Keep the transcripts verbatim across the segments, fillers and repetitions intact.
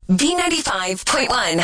B ninety-five point one.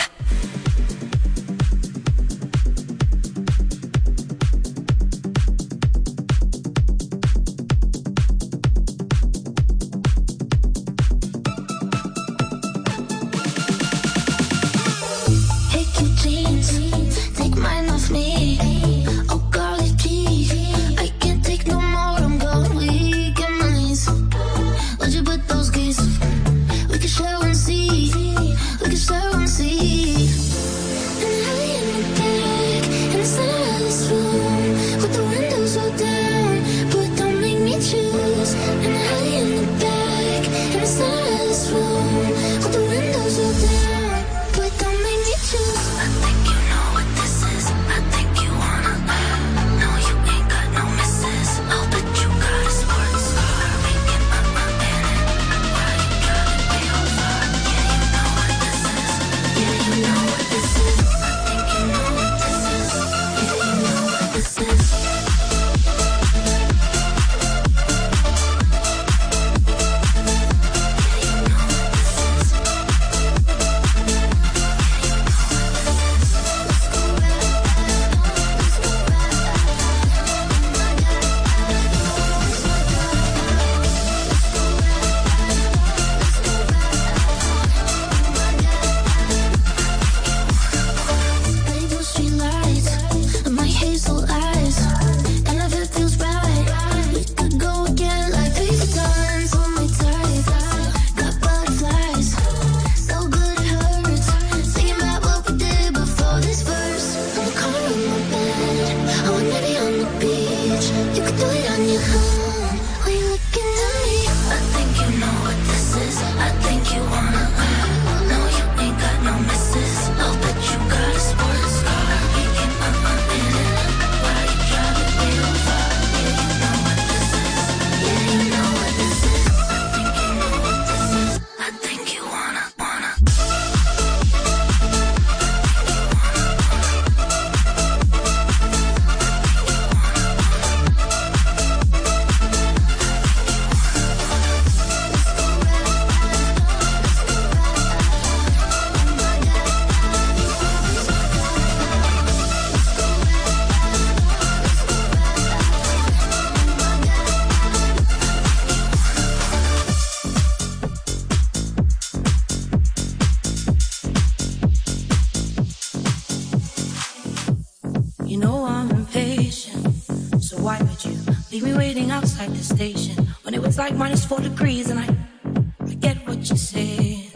Like minus four degrees and I, I get what you're saying.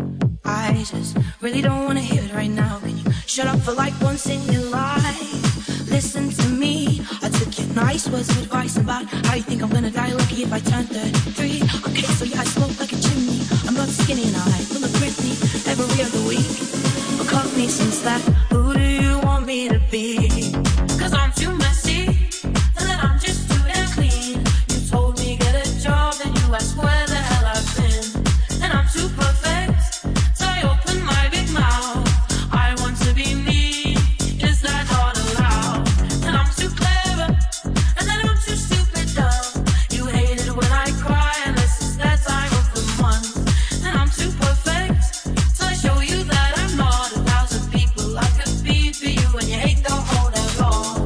I just really don't want to hear it right now. Can you shut up for like once in your life? Listen to me. I took your nice words of advice about how you think I'm gonna die lucky if I turn thirty-three. Okay, so yeah, I smoke like a chimney. I'm not skinny and I full of Britney every other week. But cut me some slack. Who do you want me to be? Cause I'm too messy and then I'm just too damn clean. You told me get a job and you asked where the hell I've been. And I'm too perfect, so I open my big mouth. I want to be me, is that not allowed? And I'm too clever, and then I'm too stupid dumb. You hate it when I cry, and this is that time of the month. And I'm too perfect, so I show you that I'm not a thousand people I could be for you. And you hate the whole damn law.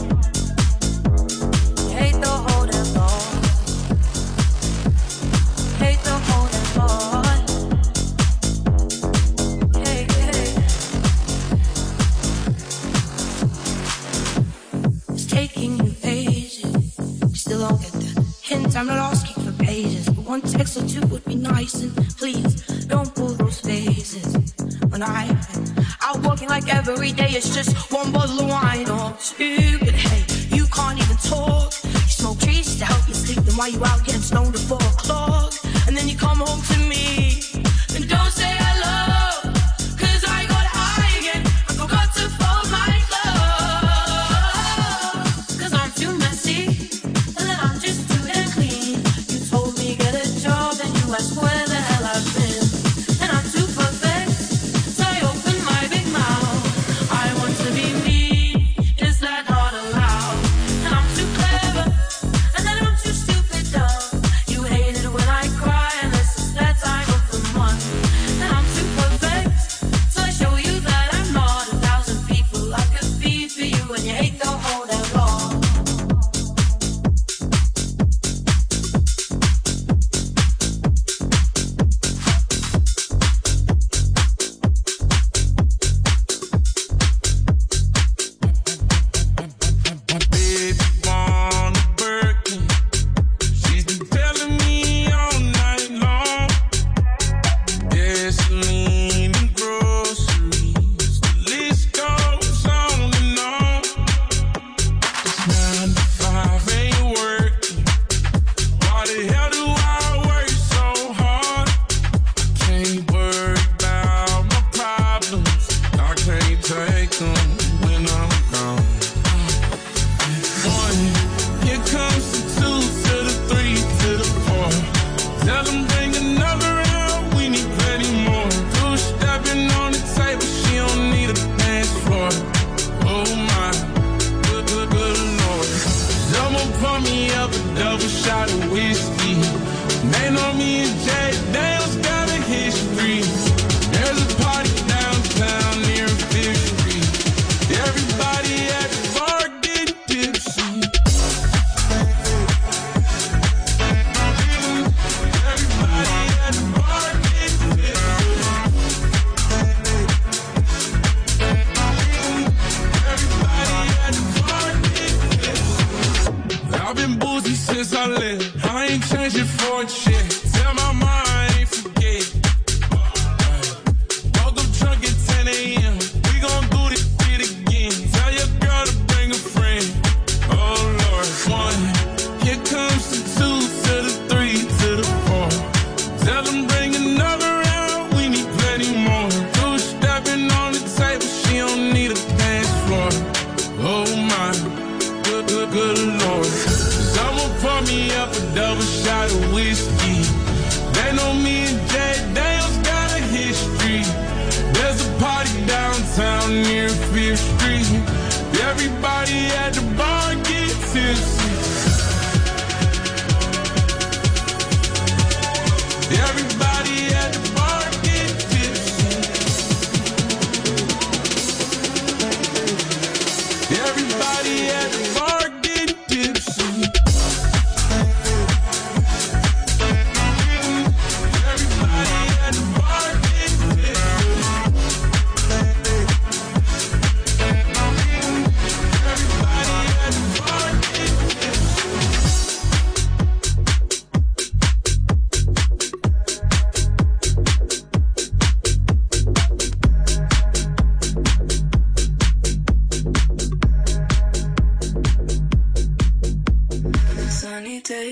You hate the whole damn law. Hate the whole damn law. Hey, hey. It's taking you ages. You still don't get the hint. I'm not asking for pages, but one text or two would be nice. And please don't pull those faces. When I've been out walking like every day, it's just one bottle of wine or two. But hey, you can't even talk. You smoke trees to help you sleep. Then why you out getting stoned at four o'clock? And then you come home to me and don't say hello. Cause I got high again. I forgot to fold my clothes. Cause I'm too messy and then I'm just too damn clean. You told me get a job and you asked where the hell I've been. And I'm too perfect, so I open my big mouth. I want to be me, is that not allowed? And I'm too clever, and then I'm too stupid dumb. You hate it when I cry, and this is that time of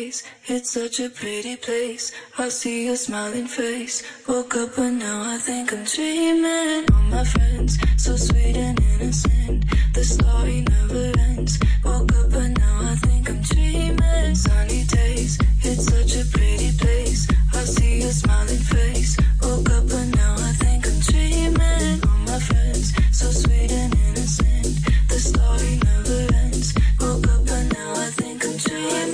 days, it's such a pretty place. I see your smiling face. Woke up but now I think I'm dreaming. All my friends, so sweet and innocent. The story never ends. Woke up but now I think I'm dreaming. Sunny days, it's such a pretty place. I see your smiling face. Woke up but now I think I'm dreaming. All my friends, so sweet and innocent. The story never ends. Woke up but now I think I'm dreaming.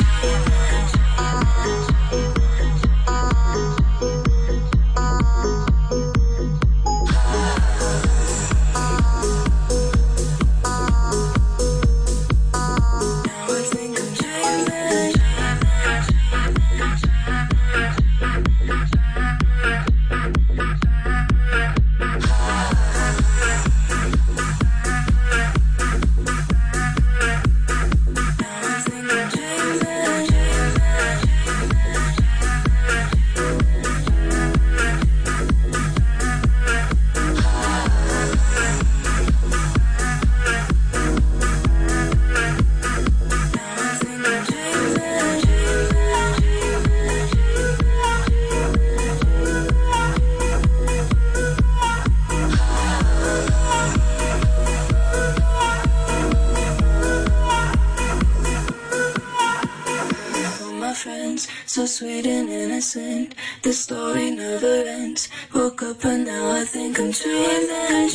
So sweet and innocent, the story never ends. Woke up and now I think I'm dreaming.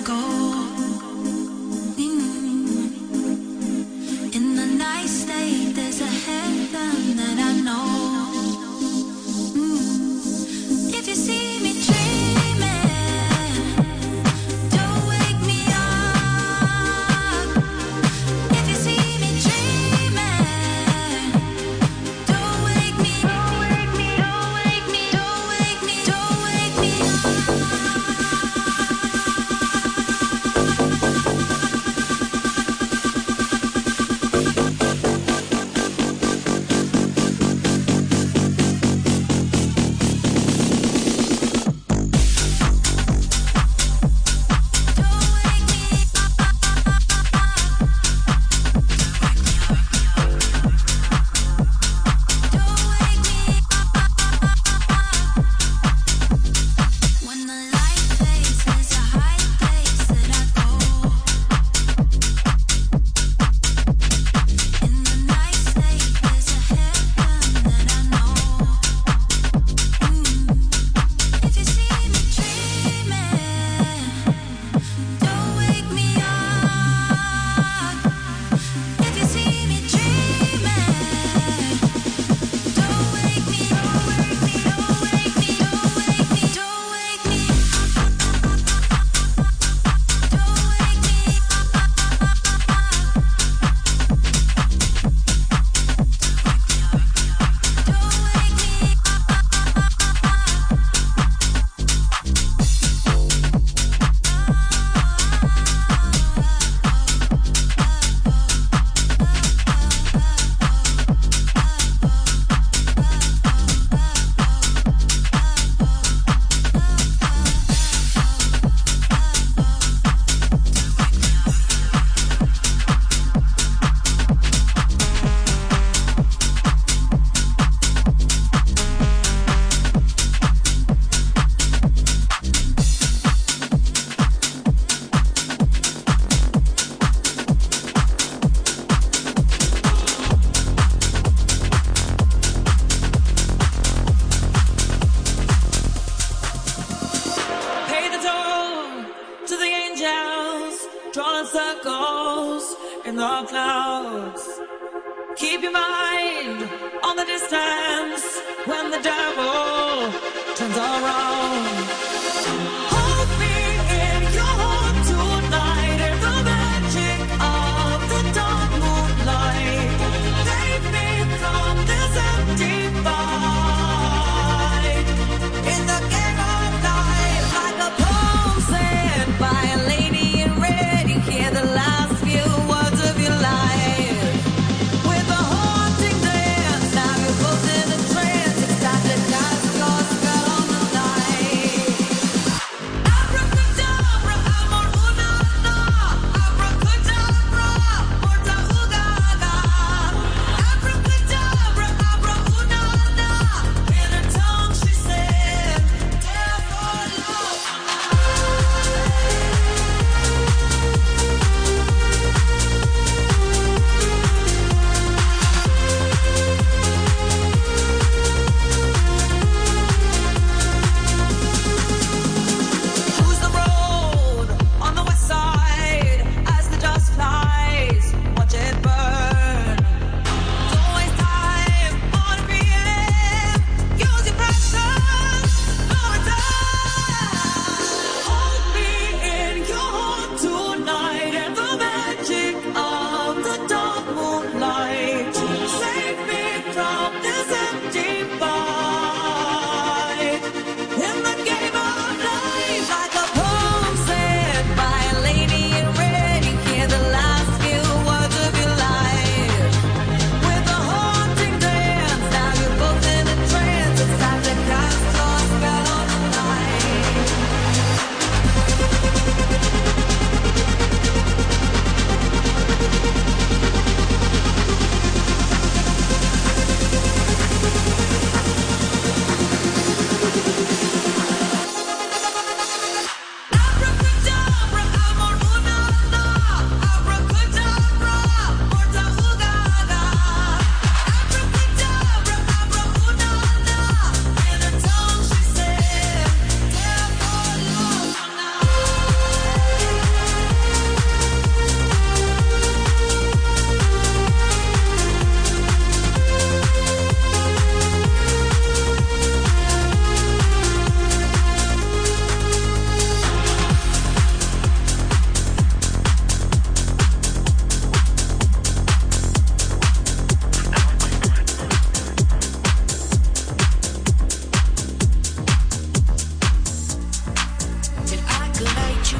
Start to cause, cause, spell on the night.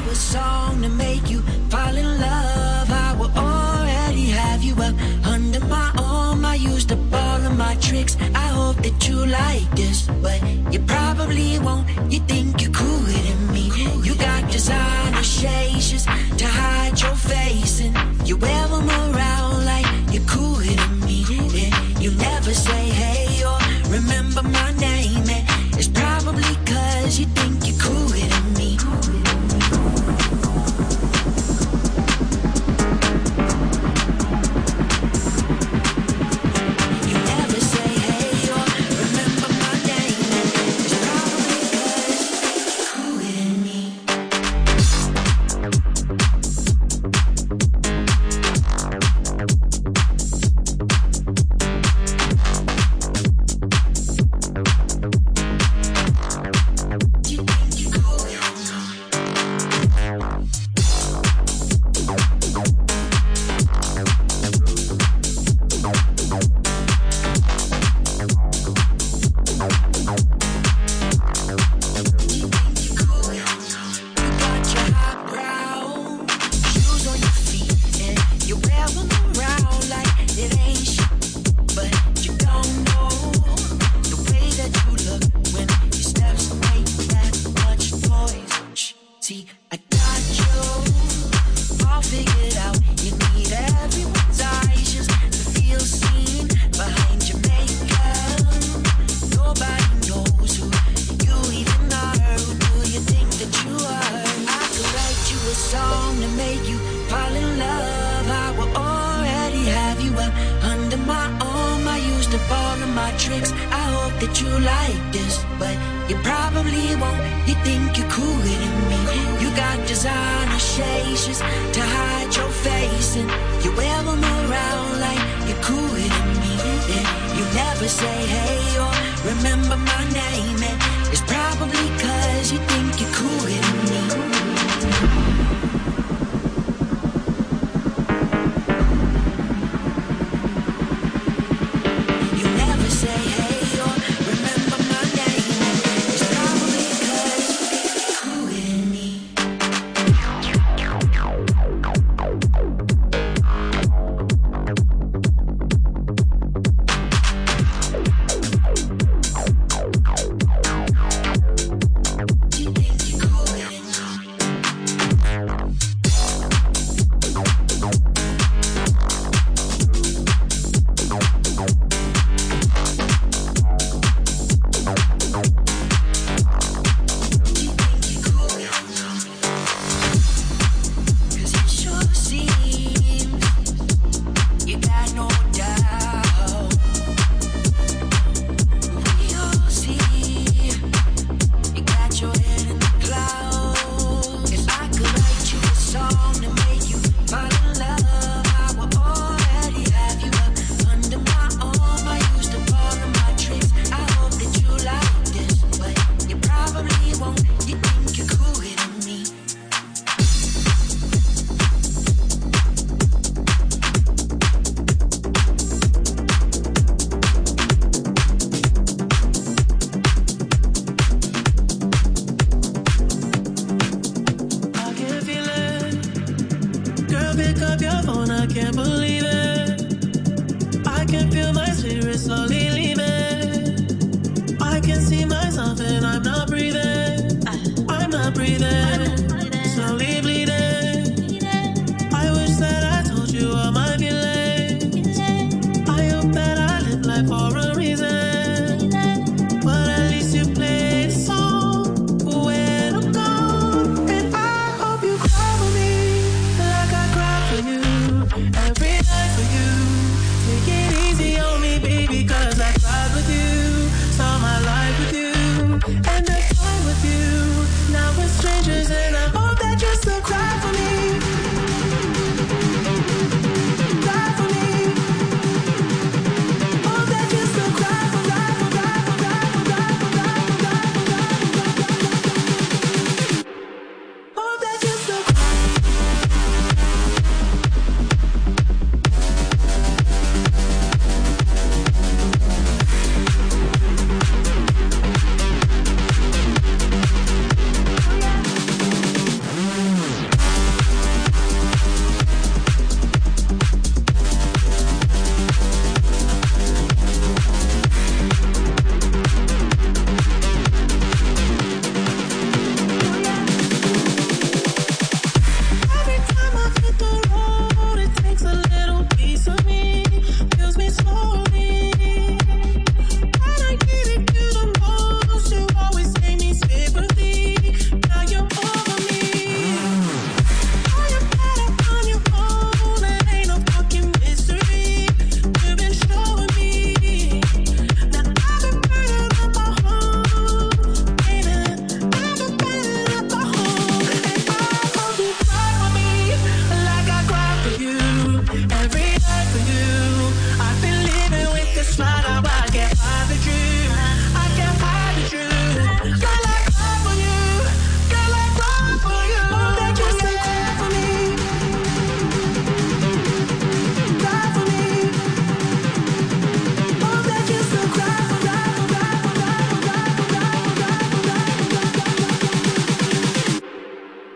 a song to make you fall in love. I will already have you up under my arm. I used up all of my tricks. I hope that you like this, but you probably won't. You think you're cooler than me. You got designer shades just to hide your face, and you wear them around like you're cooler than me. And you never say hey or remember my name, and it's probably cause you think you're cooler than me. Slowly leaving. I can see myself and I'm not breathing. I'm not breathing.